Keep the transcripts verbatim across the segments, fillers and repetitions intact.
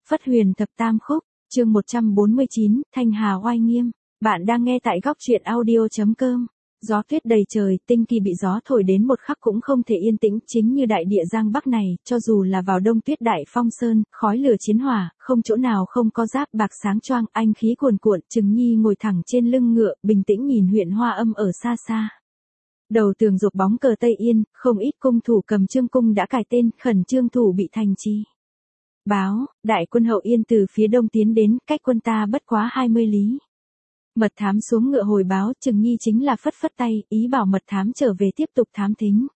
Phất Huyền Thập Tam Khúc, chương một trăm bốn mươi chín, Thanh Hà oai nghiêm. Bạn đang nghe tại góc truyện audio chấm com. Gió tuyết đầy trời, tinh kỳ bị gió thổi đến một khắc cũng không thể yên tĩnh, chính như đại địa Giang Bắc này, cho dù là vào đông tuyết đại phong sơn, khói lửa chiến hỏa, không chỗ nào không có giáp bạc sáng choang, anh khí cuồn cuộn. Trừng Nhi ngồi thẳng trên lưng ngựa, bình tĩnh nhìn huyện Hoa Âm ở xa xa. Đầu tường rục bóng cờ Tây Yên, không ít cung thủ cầm trương cung đã cài tên, khẩn trương thủ bị thành trì. Báo, đại quân Hậu Yên từ phía đông tiến đến, cách quân ta bất quá hai mươi lý. Mật thám xuống ngựa hồi báo, Trừng Nhi chính là phất phất tay, ý bảo mật thám trở về tiếp tục thám thính.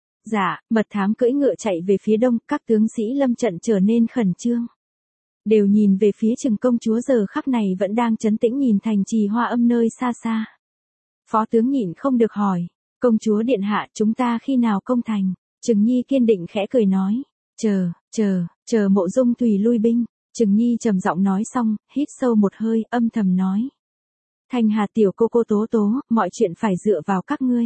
Dạ, mật thám cưỡi ngựa chạy về phía đông, các tướng sĩ lâm trận trở nên khẩn trương. Đều nhìn về phía Trừng công chúa giờ khắc này vẫn đang trấn tĩnh nhìn thành trì Hoa Âm nơi xa xa. Phó tướng nhịn không được hỏi, công chúa điện hạ chúng ta khi nào công thành? Trừng Nhi kiên định khẽ cười nói, chờ, chờ, chờ Mộ Dung Thùy lui binh. Trừng Nhi trầm giọng nói xong, hít sâu một hơi, âm thầm nói. Thanh Hà tiểu cô cô tố tố, mọi chuyện phải dựa vào các ngươi.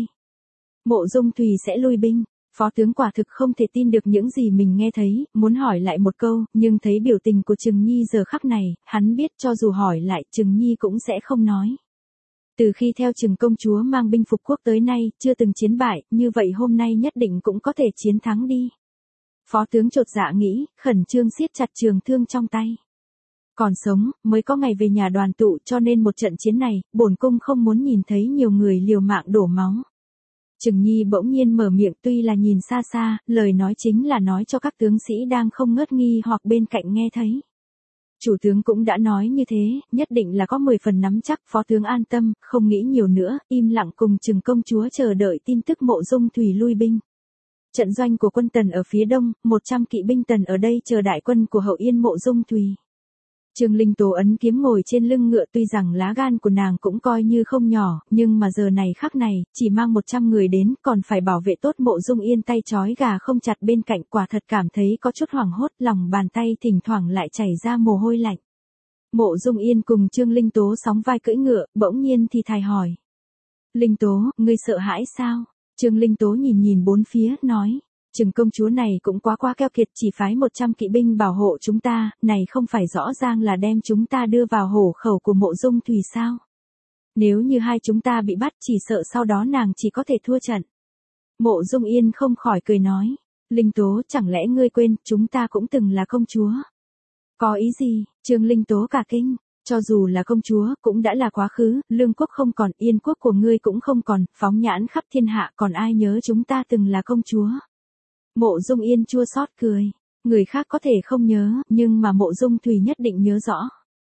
Mộ Dung Thùy sẽ lui binh. Phó tướng quả thực không thể tin được những gì mình nghe thấy, muốn hỏi lại một câu, nhưng thấy biểu tình của Trừng Nhi giờ khắc này, hắn biết cho dù hỏi lại Trừng Nhi cũng sẽ không nói. Từ khi theo Trừng công chúa mang binh phục quốc tới nay, chưa từng chiến bại, như vậy hôm nay nhất định cũng có thể chiến thắng đi. Phó tướng chột dạ nghĩ, khẩn trương siết chặt trường thương trong tay. Còn sống, mới có ngày về nhà đoàn tụ, cho nên một trận chiến này, bổn cung không muốn nhìn thấy nhiều người liều mạng đổ máu. Trừng Nhi bỗng nhiên mở miệng, tuy là nhìn xa xa, lời nói chính là nói cho các tướng sĩ đang không ngớt nghi hoặc bên cạnh nghe thấy. Chủ tướng cũng đã nói như thế, nhất định là có mười phần nắm chắc. Phó tướng an tâm, không nghĩ nhiều nữa, im lặng cùng Trừng công chúa chờ đợi tin tức Mộ Dung Thùy lui binh. Trận doanh của quân Tần ở phía đông, một trăm kỵ binh Tần ở đây chờ đại quân của Hậu Yên Mộ Dung Thùy. Trương Linh Tố ấn kiếm ngồi trên lưng ngựa, tuy rằng lá gan của nàng cũng coi như không nhỏ, nhưng mà giờ này khắc này, chỉ mang một trăm người đến, còn phải bảo vệ tốt Mộ Dung Yên, tay trói gà không chặt bên cạnh, quả thật cảm thấy có chút hoảng hốt, lòng bàn tay thỉnh thoảng lại chảy ra mồ hôi lạnh. Mộ Dung Yên cùng Trương Linh Tố sóng vai cưỡi ngựa, bỗng nhiên thì thài hỏi. Linh Tố, ngươi sợ hãi sao? Trương Linh Tố nhìn nhìn bốn phía, nói. Trừng công chúa này cũng quá quá keo kiệt, chỉ phái một trăm kỵ binh bảo hộ chúng ta, này không phải rõ ràng là đem chúng ta đưa vào hổ khẩu của Mộ Dung Thùy sao? Nếu như hai chúng ta bị bắt, chỉ sợ sau đó nàng chỉ có thể thua trận. Mộ Dung Yên không khỏi cười nói, Linh Tố, chẳng lẽ ngươi quên, chúng ta cũng từng là công chúa? Có ý gì? Trương Linh Tố cả kinh, cho dù là công chúa, cũng đã là quá khứ, lương quốc không còn, yên quốc của ngươi cũng không còn, phóng nhãn khắp thiên hạ, còn ai nhớ chúng ta từng là công chúa? Mộ Dung Yên chua xót cười, người khác có thể không nhớ, nhưng mà Mộ Dung Thùy nhất định nhớ rõ.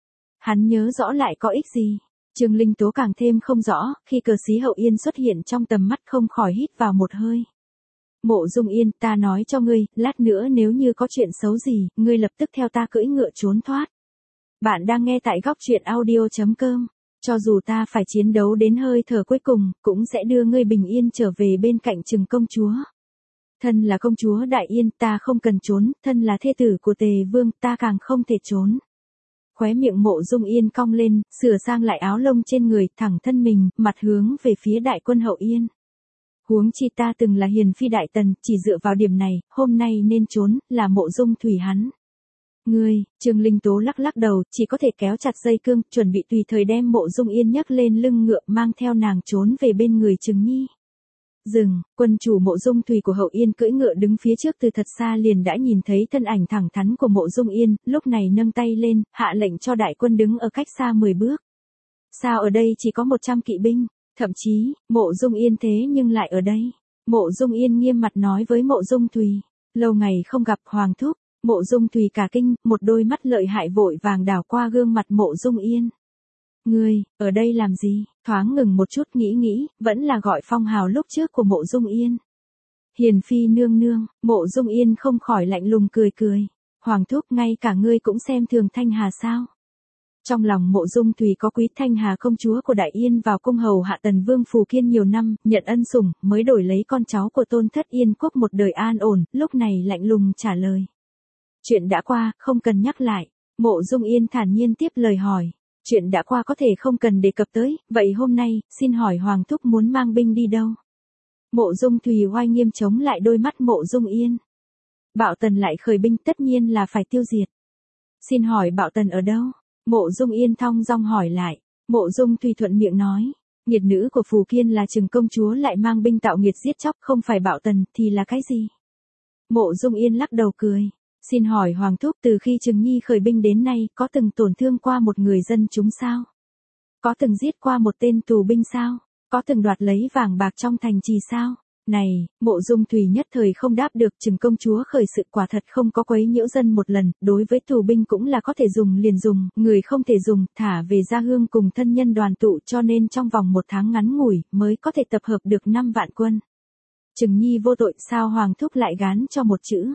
Hắn nhớ rõ lại có ích gì? Trương Linh Tố càng thêm không rõ, khi cờ xí Hậu Yên xuất hiện trong tầm mắt không khỏi hít vào một hơi. Mộ Dung Yên, ta nói cho ngươi, lát nữa nếu như có chuyện xấu gì, ngươi lập tức theo ta cưỡi ngựa trốn thoát. Bạn đang nghe tại góc truyện audio chấm com, cho dù ta phải chiến đấu đến hơi thở cuối cùng, cũng sẽ đưa ngươi bình yên trở về bên cạnh Trừng công chúa. Thân là công chúa Đại Yên, ta không cần trốn, thân là thê tử của Tề Vương, ta càng không thể trốn. Khóe miệng Mộ Dung Yên cong lên, sửa sang lại áo lông trên người, thẳng thân mình, mặt hướng về phía đại quân Hậu Yên. Huống chi ta từng là hiền phi đại tần, chỉ dựa vào điểm này, hôm nay nên trốn, là Mộ Dung Thùy hắn. Ngươi, Trương Linh Tố lắc lắc đầu, chỉ có thể kéo chặt dây cương, chuẩn bị tùy thời đem Mộ Dung Yên nhấc lên lưng ngựa, mang theo nàng trốn về bên người Trừng Nhi. Dừng, quân chủ Mộ Dung Thùy của Hậu Yên cưỡi ngựa đứng phía trước, từ thật xa liền đã nhìn thấy thân ảnh thẳng thắn của Mộ Dung Yên, lúc này nâng tay lên, hạ lệnh cho đại quân đứng ở cách xa mười bước. Sao ở đây chỉ có một trăm kỵ binh, thậm chí, Mộ Dung Yên thế nhưng lại ở đây. Mộ Dung Yên nghiêm mặt nói với Mộ Dung Thùy, lâu ngày không gặp Hoàng thúc. Mộ Dung Thùy cả kinh, một đôi mắt lợi hại vội vàng đảo qua gương mặt Mộ Dung Yên. Ngươi, ở đây làm gì? Thoáng ngừng một chút nghĩ nghĩ, vẫn là gọi phong hào lúc trước của Mộ Dung Yên. Hiền phi nương nương, Mộ Dung Yên không khỏi lạnh lùng cười cười. Hoàng thúc, ngay cả ngươi cũng xem thường Thanh Hà sao? Trong lòng Mộ Dung Thùy có quý Thanh Hà công chúa của Đại Yên vào cung hầu hạ Tần Vương Phù Kiên nhiều năm, nhận ân sủng, mới đổi lấy con cháu của Tôn thất Yên quốc một đời an ổn, lúc này lạnh lùng trả lời. Chuyện đã qua, không cần nhắc lại. Mộ Dung Yên thản nhiên tiếp lời hỏi. Chuyện đã qua có thể không cần đề cập tới, vậy hôm nay, xin hỏi Hoàng thúc muốn mang binh đi đâu? Mộ Dung Thùy oai nghiêm chống lại đôi mắt Mộ Dung Yên. Bạo Tần lại khởi binh, tất nhiên là phải tiêu diệt. Xin hỏi Bạo Tần ở đâu? Mộ Dung Yên thong dong hỏi lại. Mộ Dung Thùy thuận miệng nói. Nghiệt nữ của Phù Kiên là Trừng công chúa lại mang binh tạo nghiệt giết chóc, không phải Bạo Tần thì là cái gì? Mộ Dung Yên lắc đầu cười. Xin hỏi Hoàng thúc, từ khi Trừng Nhi khởi binh đến nay có từng tổn thương qua một người dân chúng sao? Có từng giết qua một tên tù binh sao? Có từng đoạt lấy vàng bạc trong thành trì sao? Này, Mộ Dung Thùy nhất thời không đáp được. Trừng công chúa khởi sự quả thật không có quấy nhiễu dân một lần, đối với tù binh cũng là có thể dùng liền dùng, người không thể dùng, thả về gia hương cùng thân nhân đoàn tụ, cho nên trong vòng một tháng ngắn ngủi, mới có thể tập hợp được năm vạn quân. Trừng Nhi vô tội, sao Hoàng thúc lại gán cho một chữ?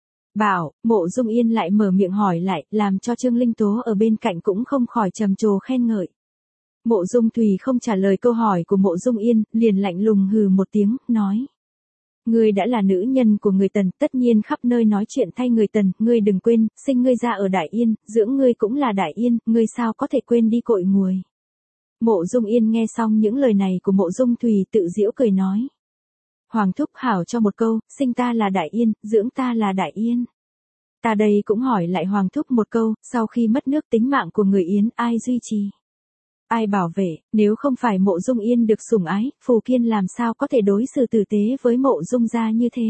Bảo, Mộ Dung Yên lại mở miệng hỏi lại, làm cho Trương Linh Tố ở bên cạnh cũng không khỏi trầm trồ khen ngợi. Mộ Dung Thùy không trả lời câu hỏi của Mộ Dung Yên, liền lạnh lùng hừ một tiếng, nói. Ngươi đã là nữ nhân của người Tần, tất nhiên khắp nơi nói chuyện thay người Tần, ngươi đừng quên, sinh ngươi ra ở Đại Yên, dưỡng ngươi cũng là Đại Yên, ngươi sao có thể quên đi cội nguồn. Mộ Dung Yên nghe xong những lời này của Mộ Dung Thùy tự giễu cười nói. Hoàng thúc hảo cho một câu, sinh ta là Đại Yên, dưỡng ta là Đại Yên. Ta đây cũng hỏi lại Hoàng thúc một câu, sau khi mất nước tính mạng của người Yến ai duy trì? Ai bảo vệ, nếu không phải Mộ Dung Yên được sủng ái, Phù Kiên làm sao có thể đối xử tử tế với Mộ Dung gia như thế?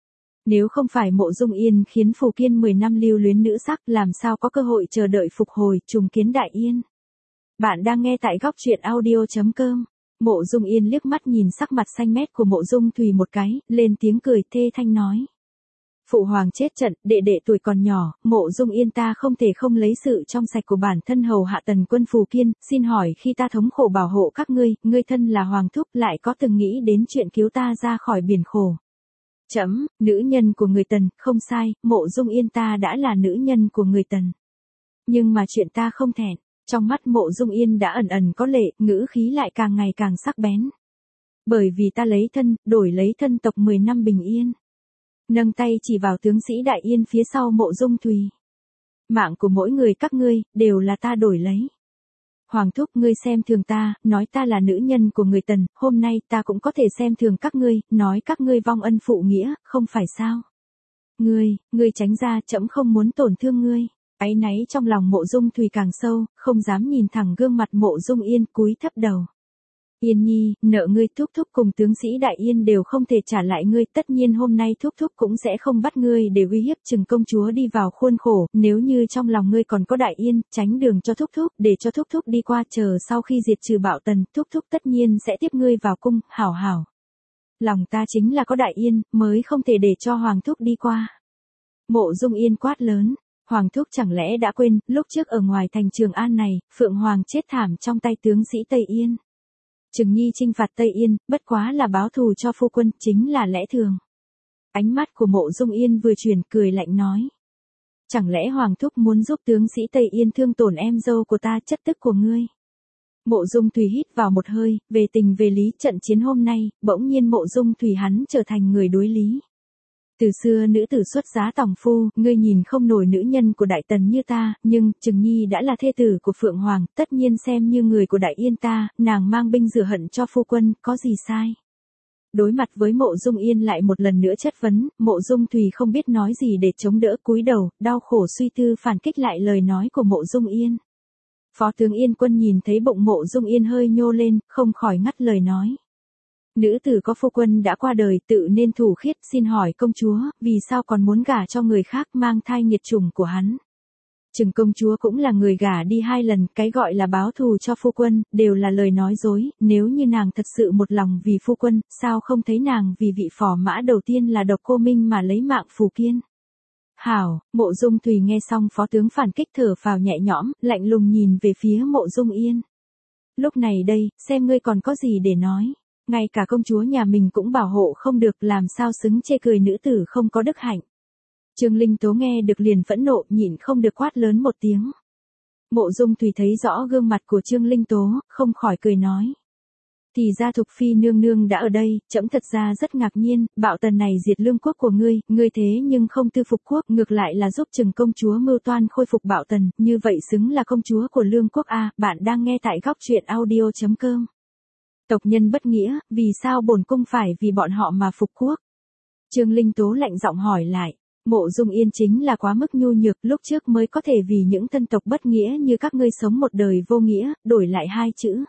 Nếu không phải Mộ Dung Yên khiến Phù Kiên mười năm lưu luyến nữ sắc, làm sao có cơ hội chờ đợi phục hồi, trùng kiến Đại Yên? Bạn đang nghe tại góc truyện audio chấm com. Mộ Dung Yên liếc mắt nhìn sắc mặt xanh mét của Mộ Dung Thùy một cái, lên tiếng cười thê thanh nói. Phụ hoàng chết trận, đệ đệ tuổi còn nhỏ, Mộ Dung Yên ta không thể không lấy sự trong sạch của bản thân hầu hạ tần quân Phù Kiên, xin hỏi khi ta thống khổ bảo hộ các ngươi, ngươi thân là hoàng thúc lại có từng nghĩ đến chuyện cứu ta ra khỏi biển khổ? Chấm, nữ nhân của người Tần, không sai, Mộ Dung Yên ta đã là nữ nhân của người Tần. Nhưng mà chuyện ta không thẹn. Trong mắt Mộ Dung Yên đã ẩn ẩn có lệ, ngữ khí lại càng ngày càng sắc bén. Bởi vì ta lấy thân, đổi lấy thân tộc mười năm bình yên. Nâng tay chỉ vào tướng sĩ Đại Yên phía sau Mộ Dung Thùy. Mạng của mỗi người các ngươi, đều là ta đổi lấy. Hoàng thúc, ngươi xem thường ta, nói ta là nữ nhân của người Tần, hôm nay ta cũng có thể xem thường các ngươi, nói các ngươi vong ân phụ nghĩa, không phải sao? Ngươi, ngươi tránh ra, trẫm không muốn tổn thương ngươi. Áy náy trong lòng Mộ Dung Thùy càng sâu, không dám nhìn thẳng gương mặt Mộ Dung Yên, cúi thấp đầu. Yên Nhi, nợ ngươi thúc thúc cùng tướng sĩ Đại Yên đều không thể trả lại ngươi, tất nhiên hôm nay thúc thúc cũng sẽ không bắt ngươi để uy hiếp Trừng công chúa đi vào khuôn khổ, nếu như trong lòng ngươi còn có Đại Yên, tránh đường cho thúc thúc, để cho thúc thúc đi qua, chờ sau khi diệt trừ Bạo Tần, thúc thúc tất nhiên sẽ tiếp ngươi vào cung, hảo hảo. Lòng ta chính là có Đại Yên, mới không thể để cho Hoàng thúc đi qua. Mộ Dung Yên quát lớn. Hoàng thúc chẳng lẽ đã quên, lúc trước ở ngoài thành Trường An này, Phượng Hoàng chết thảm trong tay tướng sĩ Tây Yên. Trừng Nhi chinh phạt Tây Yên, bất quá là báo thù cho phu quân, chính là lẽ thường. Ánh mắt của Mộ Dung Yên vừa chuyển, cười lạnh nói. Chẳng lẽ Hoàng thúc muốn giúp tướng sĩ Tây Yên thương tổn em dâu của ta, chất tức của ngươi? Mộ Dung Thùy hít vào một hơi, về tình về lý, trận chiến hôm nay, bỗng nhiên Mộ Dung Thùy hắn trở thành người đối lý. Từ xưa nữ tử xuất giá tòng phu, ngươi nhìn không nổi nữ nhân của Đại Tần như ta, nhưng Trừng Nhi đã là thê tử của Phượng Hoàng, tất nhiên xem như người của Đại Yên ta, nàng mang binh rửa hận cho phu quân, có gì sai? Đối mặt với Mộ Dung Yên lại một lần nữa chất vấn, Mộ Dung Thùy không biết nói gì để chống đỡ, cúi đầu, đau khổ suy tư phản kích lại lời nói của Mộ Dung Yên. Phó tướng Yên Quân nhìn thấy bụng Mộ Dung Yên hơi nhô lên, không khỏi ngắt lời nói. Nữ tử có phu quân đã qua đời, tự nên thủ khiết, xin hỏi công chúa, vì sao còn muốn gả cho người khác, mang thai nghiệt chủng của hắn? Trừng công chúa cũng là người gả đi hai lần, cái gọi là báo thù cho phu quân, đều là lời nói dối, nếu như nàng thật sự một lòng vì phu quân, sao không thấy nàng vì vị phò mã đầu tiên là Độc Cô Minh mà lấy mạng Phù Kiên? Hảo, Mộ Dung Thùy nghe xong phó tướng phản kích thở phào nhẹ nhõm, lạnh lùng nhìn về phía Mộ Dung Yên. Lúc này đây, xem ngươi còn có gì để nói. Ngay cả công chúa nhà mình cũng bảo hộ không được, làm sao xứng chê cười nữ tử không có đức hạnh. Trương Linh Tố nghe được liền phẫn nộ, nhịn không được quát lớn một tiếng. Mộ Dung Thùy thấy rõ gương mặt của Trương Linh Tố, không khỏi cười nói. Thì ra Thục Phi nương nương đã ở đây, trẫm thật ra rất ngạc nhiên, Bạo Tần này diệt lương quốc của ngươi, ngươi thế nhưng không tư phục quốc, ngược lại là giúp Trừng công chúa mưu toan khôi phục Bạo Tần, như vậy xứng là công chúa của lương quốc a. Bạn đang nghe tại góc truyện audio chấm com. Tộc nhân bất nghĩa, vì sao bổn cung phải vì bọn họ mà phục quốc? Trương Linh Tố lạnh giọng hỏi lại. Mộ Dung Yên chính là quá mức nhu nhược, lúc trước mới có thể vì những thân tộc bất nghĩa như các ngươi sống một đời vô nghĩa, đổi lại hai chữ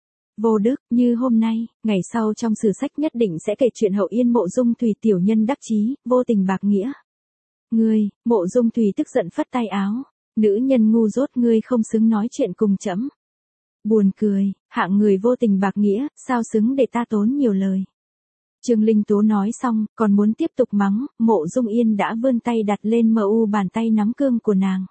vô đức. Như hôm nay, ngày sau trong sử sách nhất định sẽ kể chuyện Hậu Yên Mộ Dung Thùy tiểu nhân đắc chí, vô tình bạc nghĩa. Ngươi, Mộ Dung Thùy tức giận phất tay áo, nữ nhân ngu dốt, ngươi không xứng nói chuyện cùng trẫm. Buồn cười, hạng người vô tình bạc nghĩa, sao xứng để ta tốn nhiều lời. Trương Linh Tố nói xong, còn muốn tiếp tục mắng, Mộ Dung Yên đã vươn tay đặt lên mờ u bàn tay nắm cương của nàng.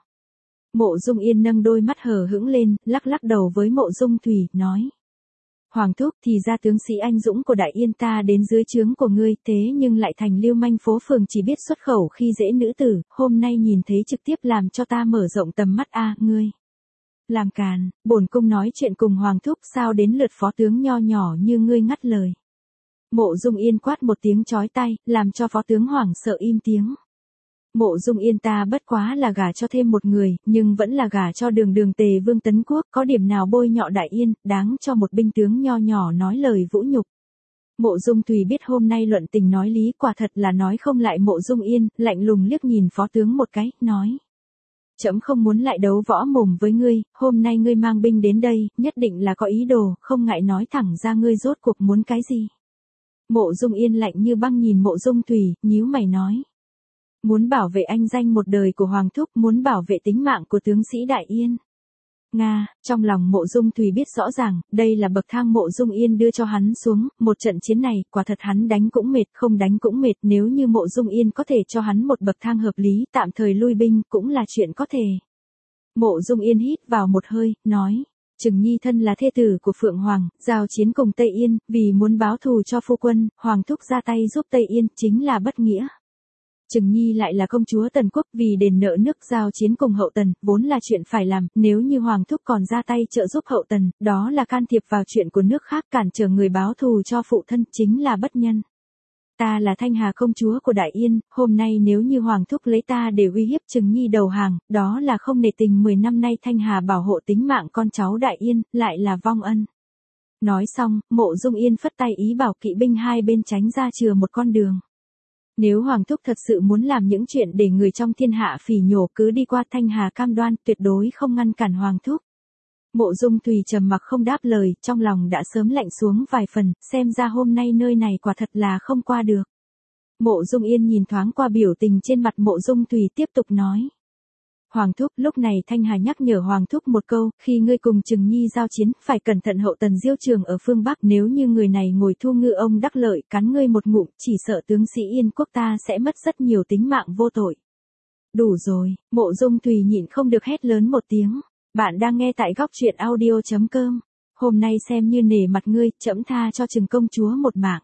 Mộ Dung Yên nâng đôi mắt hờ hững lên, lắc lắc đầu với Mộ Dung Thùy, nói. Hoàng thúc, thì ra tướng sĩ anh dũng của Đại Yên ta đến dưới trướng của ngươi, thế nhưng lại thành lưu manh phố phường chỉ biết xuất khẩu khi dễ nữ tử, hôm nay nhìn thấy trực tiếp làm cho ta mở rộng tầm mắt a, ngươi. Làm càn, bổn cung nói chuyện cùng Hoàng thúc, sao đến lượt phó tướng nho nhỏ như ngươi ngắt lời. Mộ Dung Yên quát một tiếng chói tai, làm cho phó tướng hoảng sợ im tiếng. Mộ Dung Yên ta bất quá là gả cho thêm một người, nhưng vẫn là gả cho đường đường Tề Vương Tấn Quốc, có điểm nào bôi nhọ Đại Yên, đáng cho một binh tướng nho nhỏ nói lời vũ nhục. Mộ Dung Thùy biết hôm nay luận tình nói lý, quả thật là nói không lại Mộ Dung Yên, lạnh lùng liếc nhìn phó tướng một cái, nói. Trẫm không muốn lại đấu võ mồm với ngươi, hôm nay ngươi mang binh đến đây, nhất định là có ý đồ, không ngại nói thẳng ra ngươi rốt cuộc muốn cái gì. Mộ Dung Yên lạnh như băng nhìn Mộ Dung Thùy, nhíu mày nói. Muốn bảo vệ anh danh một đời của Hoàng thúc, muốn bảo vệ tính mạng của tướng sĩ Đại Yên. Nga, trong lòng Mộ Dung Thùy biết rõ ràng, đây là bậc thang Mộ Dung Yên đưa cho hắn xuống, một trận chiến này, quả thật hắn đánh cũng mệt, không đánh cũng mệt, nếu như Mộ Dung Yên có thể cho hắn một bậc thang hợp lý, tạm thời lui binh, cũng là chuyện có thể. Mộ Dung Yên hít vào một hơi, nói. Trừng Nhi thân là thê tử của Phượng Hoàng, giao chiến cùng Tây Yên, vì muốn báo thù cho phu quân, Hoàng thúc ra tay giúp Tây Yên, chính là bất nghĩa. Trừng Nhi lại là công chúa Tần Quốc, vì đền nợ nước giao chiến cùng Hậu Tần, vốn là chuyện phải làm, nếu như Hoàng thúc còn ra tay trợ giúp Hậu Tần, đó là can thiệp vào chuyện của nước khác, cản trở người báo thù cho phụ thân, chính là bất nhân. Ta là Thanh Hà công chúa của Đại Yên, hôm nay nếu như Hoàng thúc lấy ta để uy hiếp Trừng Nhi đầu hàng, đó là không nể tình mười năm nay Thanh Hà bảo hộ tính mạng con cháu Đại Yên, lại là vong ân. Nói xong, Mộ Dung Yên phất tay ý bảo kỵ binh hai bên tránh ra chừa một con đường. Nếu Hoàng thúc thật sự muốn làm những chuyện để người trong thiên hạ phỉ nhổ, cứ đi qua, Thanh Hà cam đoan tuyệt đối không ngăn cản Hoàng thúc. Mộ Dung Thùy trầm mặc không đáp lời, trong lòng đã sớm lạnh xuống vài phần, xem ra hôm nay nơi này quả thật là không qua được. Mộ Dung Yên nhìn thoáng qua biểu tình trên mặt Mộ Dung Thùy, tiếp tục nói. Hoàng thúc, lúc này Thanh Hà nhắc nhở Hoàng thúc một câu, khi ngươi cùng Trừng Nhi giao chiến, phải cẩn thận Hậu Tần diêu trường ở phương Bắc, nếu như người này ngồi thu ngư ông đắc lợi, cắn ngươi một ngụm, chỉ sợ tướng sĩ Yên quốc ta sẽ mất rất nhiều tính mạng vô tội. Đủ rồi, Mộ Dung Thùy nhịn không được hét lớn một tiếng. Bạn đang nghe tại góc truyện audio chấm com. Hôm nay xem như nể mặt ngươi, trẫm tha cho Trừng công chúa một mạng.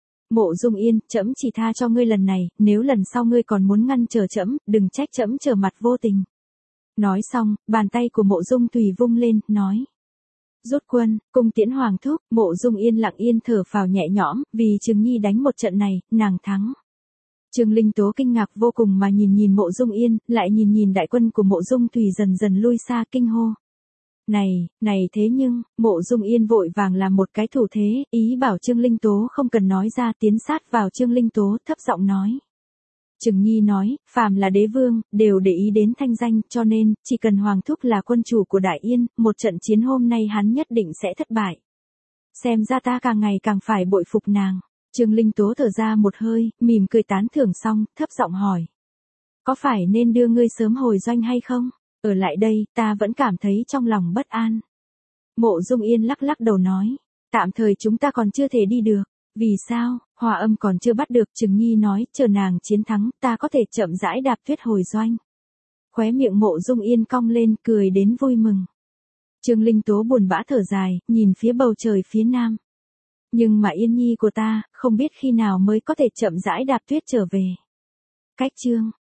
Mộ Dung Yên, trẫm chỉ tha cho ngươi lần này, nếu lần sau ngươi còn muốn ngăn trở trẫm, đừng trách trẫm trở mặt vô tình. Nói xong, bàn tay của Mộ Dung Thùy vung lên, nói. Rút quân, cung tiễn Hoàng thúc. Mộ Dung Yên lặng yên thở phào nhẹ nhõm, vì Trừng Nhi đánh một trận này, nàng thắng. Trương Linh Tố kinh ngạc vô cùng mà nhìn nhìn Mộ Dung Yên, lại nhìn nhìn đại quân của Mộ Dung Thùy dần dần lui xa, kinh hô. Này, này thế nhưng, Mộ Dung Yên vội vàng làm một cái thủ thế, ý bảo Trương Linh Tố không cần nói ra, tiến sát vào Trương Linh Tố, thấp giọng nói. Trừng Nhi nói, phàm là đế vương, đều để ý đến thanh danh, cho nên, chỉ cần Hoàng thúc là quân chủ của Đại Yên, một trận chiến hôm nay hắn nhất định sẽ thất bại. Xem ra ta càng ngày càng phải bội phục nàng. Trương Linh Tố thở ra một hơi, mỉm cười tán thưởng xong, thấp giọng hỏi. Có phải nên đưa ngươi sớm hồi doanh hay không? Ở lại đây, ta vẫn cảm thấy trong lòng bất an. Mộ Dung Yên lắc lắc đầu nói. Tạm thời chúng ta còn chưa thể đi được. Vì sao? Hòa âm còn chưa bắt được. Trừng Nhi nói, chờ nàng chiến thắng, ta có thể chậm rãi đạp tuyết hồi doanh. Khóe miệng Mộ Dung Yên cong lên, cười đến vui mừng. Trương Linh Tố buồn bã thở dài, nhìn phía bầu trời phía nam. Nhưng mà Yên Nhi của ta, không biết khi nào mới có thể chậm rãi đạp tuyết trở về. Cách chương